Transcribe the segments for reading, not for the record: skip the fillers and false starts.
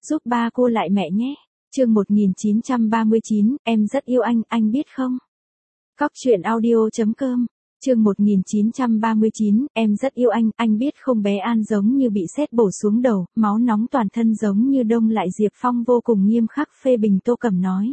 giúp ba cô lại mẹ nhé. Chương 1939, em rất yêu anh biết không? Cóc truyện audio.com. Chương 1939, em rất yêu anh biết không? Bé An giống như bị sét bổ xuống đầu, máu nóng toàn thân giống như đông lại. Diệp Phong vô cùng nghiêm khắc phê bình Tô Cẩm nói.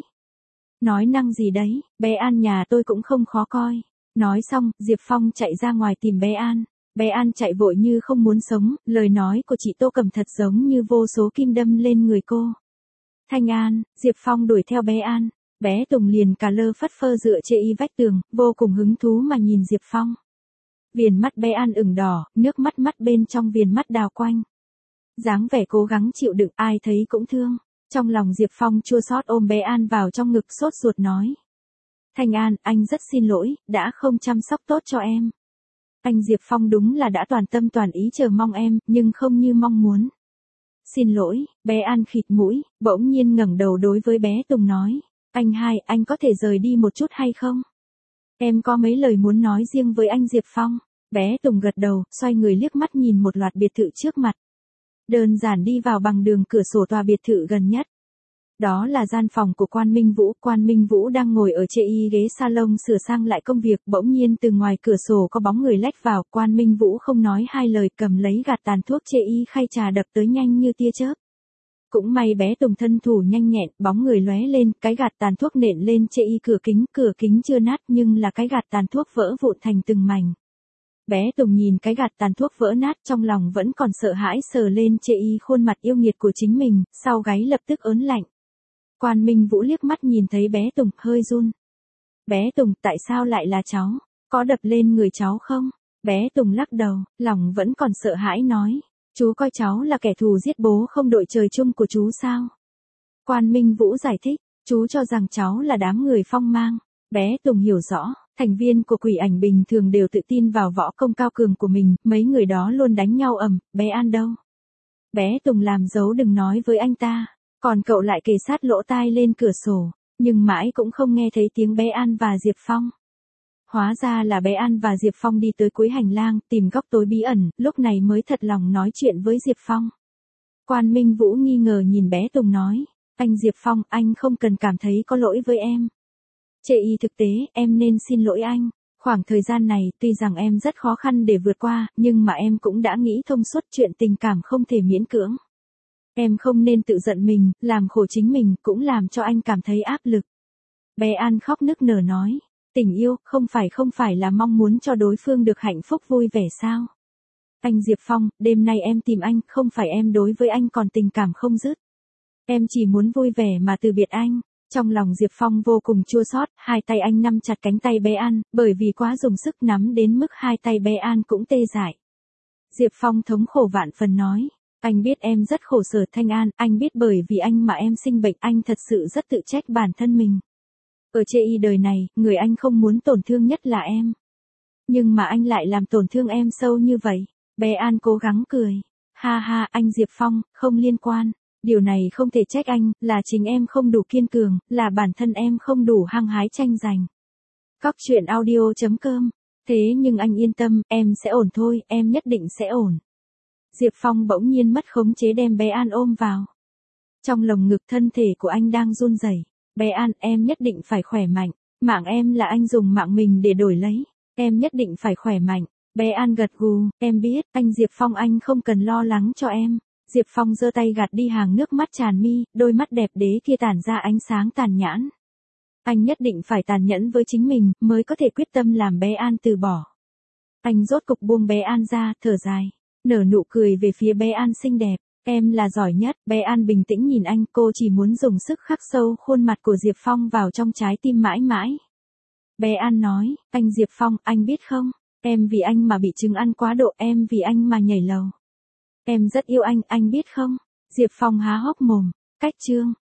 Nói năng gì đấy, bé An nhà tôi cũng không khó coi. Nói xong, Diệp Phong chạy ra ngoài tìm bé An. Bé An chạy vội như không muốn sống, lời nói của chị Tô Cẩm thật giống như vô số kim đâm lên người cô. Thanh An, Diệp Phong đuổi theo bé An. Bé Tùng liền cà lơ phất phơ dựa trên vách tường, vô cùng hứng thú mà nhìn Diệp Phong. Viền mắt bé An ửng đỏ, nước mắt bên trong viền mắt đào quanh. Dáng vẻ cố gắng chịu đựng, ai thấy cũng thương. Trong lòng Diệp Phong chua xót ôm bé An vào trong ngực sốt ruột nói. Thanh An, anh rất xin lỗi, đã không chăm sóc tốt cho em. Anh Diệp Phong đúng là đã toàn tâm toàn ý chờ mong em, nhưng không như mong muốn. Xin lỗi, bé An khịt mũi, bỗng nhiên ngẩng đầu đối với bé Tùng nói. Anh có thể rời đi một chút hay không? Em có mấy lời muốn nói riêng với anh Diệp Phong. Bé Tùng gật đầu, xoay người liếc mắt nhìn một loạt biệt thự trước mặt. Đơn giản đi vào bằng đường cửa sổ tòa biệt thự gần nhất. Đó là gian phòng của Quan Minh Vũ đang ngồi ở trên ghế salon sửa sang lại công việc, bỗng nhiên từ ngoài cửa sổ có bóng người lách vào. Quan Minh Vũ không nói hai lời cầm lấy gạt tàn thuốc trên khay trà đập tới nhanh như tia chớp. Cũng may bé Tùng thân thủ nhanh nhẹn, bóng người lóe lên, cái gạt tàn thuốc nện lên trên cửa kính chưa nát nhưng là cái gạt tàn thuốc vỡ vụn thành từng mảnh. Bé Tùng nhìn cái gạt tàn thuốc vỡ nát trong lòng vẫn còn sợ hãi, sờ lên trên khuôn mặt yêu nghiệt của chính mình, sau gáy lập tức ớn lạnh. Quan Minh Vũ liếc mắt nhìn thấy bé Tùng, hơi run. Bé Tùng, tại sao lại là cháu? Có đập lên người cháu không? Bé Tùng lắc đầu, lòng vẫn còn sợ hãi nói. Chú coi cháu là kẻ thù giết bố không đội trời chung của chú sao? Quan Minh Vũ giải thích, chú cho rằng cháu là đám người phong mang. Bé Tùng hiểu rõ, thành viên của quỷ ảnh bình thường đều tự tin vào võ công cao cường của mình, mấy người đó luôn đánh nhau ầm, bé An đâu? Bé Tùng làm dấu đừng nói với anh ta, còn cậu lại kề sát lỗ tai lên cửa sổ, nhưng mãi cũng không nghe thấy tiếng bé An và Diệp Phong. Hóa ra là bé An và Diệp Phong đi tới cuối hành lang, tìm góc tối bí ẩn, lúc này mới thật lòng nói chuyện với Diệp Phong. Quan Minh Vũ nghi ngờ nhìn bé Tùng nói, anh Diệp Phong, anh không cần cảm thấy có lỗi với em. Thực tế, em nên xin lỗi anh. Khoảng thời gian này, tuy rằng em rất khó khăn để vượt qua, nhưng mà em cũng đã nghĩ thông suốt chuyện tình cảm không thể miễn cưỡng. Em không nên tự giận mình, làm khổ chính mình, cũng làm cho anh cảm thấy áp lực. Bé An khóc nức nở nói. Tình yêu, không phải là mong muốn cho đối phương được hạnh phúc vui vẻ sao? Anh Diệp Phong, đêm nay em tìm anh, không phải em đối với anh còn tình cảm không dứt. Em chỉ muốn vui vẻ mà từ biệt anh. Trong lòng Diệp Phong vô cùng chua xót, hai tay anh nắm chặt cánh tay bé An, bởi vì quá dùng sức nắm đến mức hai tay bé An cũng tê dại. Diệp Phong thống khổ vạn phần nói, anh biết em rất khổ sở Thanh An, anh biết bởi vì anh mà em sinh bệnh, anh thật sự rất tự trách bản thân mình. Ở trên đời này, người anh không muốn tổn thương nhất là em. Nhưng mà anh lại làm tổn thương em sâu như vậy. Bé An cố gắng cười. Ha ha, anh Diệp Phong, không liên quan. Điều này không thể trách anh, là chính em không đủ kiên cường, là bản thân em không đủ hăng hái tranh giành. Cóc truyện audio.com. Thế nhưng anh yên tâm, em sẽ ổn thôi, em nhất định sẽ ổn. Diệp Phong bỗng nhiên mất khống chế đem bé An ôm vào. Trong lồng ngực thân thể của anh đang run rẩy. Bé An, em nhất định phải khỏe mạnh. Mạng em là anh dùng mạng mình để đổi lấy. Em nhất định phải khỏe mạnh. Bé An gật gù, em biết, anh Diệp Phong anh không cần lo lắng cho em. Diệp Phong giơ tay gạt đi hàng nước mắt tràn mi, đôi mắt đẹp đế kia tản ra ánh sáng tàn nhẫn. Anh nhất định phải tàn nhẫn với chính mình, mới có thể quyết tâm làm bé An từ bỏ. Anh rốt cục buông bé An ra, thở dài, nở nụ cười về phía bé An xinh đẹp. Em là giỏi nhất, bé An bình tĩnh nhìn anh, cô chỉ muốn dùng sức khắc sâu khuôn mặt của Diệp Phong vào trong trái tim mãi mãi. Bé An nói, anh Diệp Phong, anh biết không, em vì anh mà bị chứng ăn quá độ, em vì anh mà nhảy lầu. Em rất yêu anh biết không? Diệp Phong há hốc mồm, cách chương.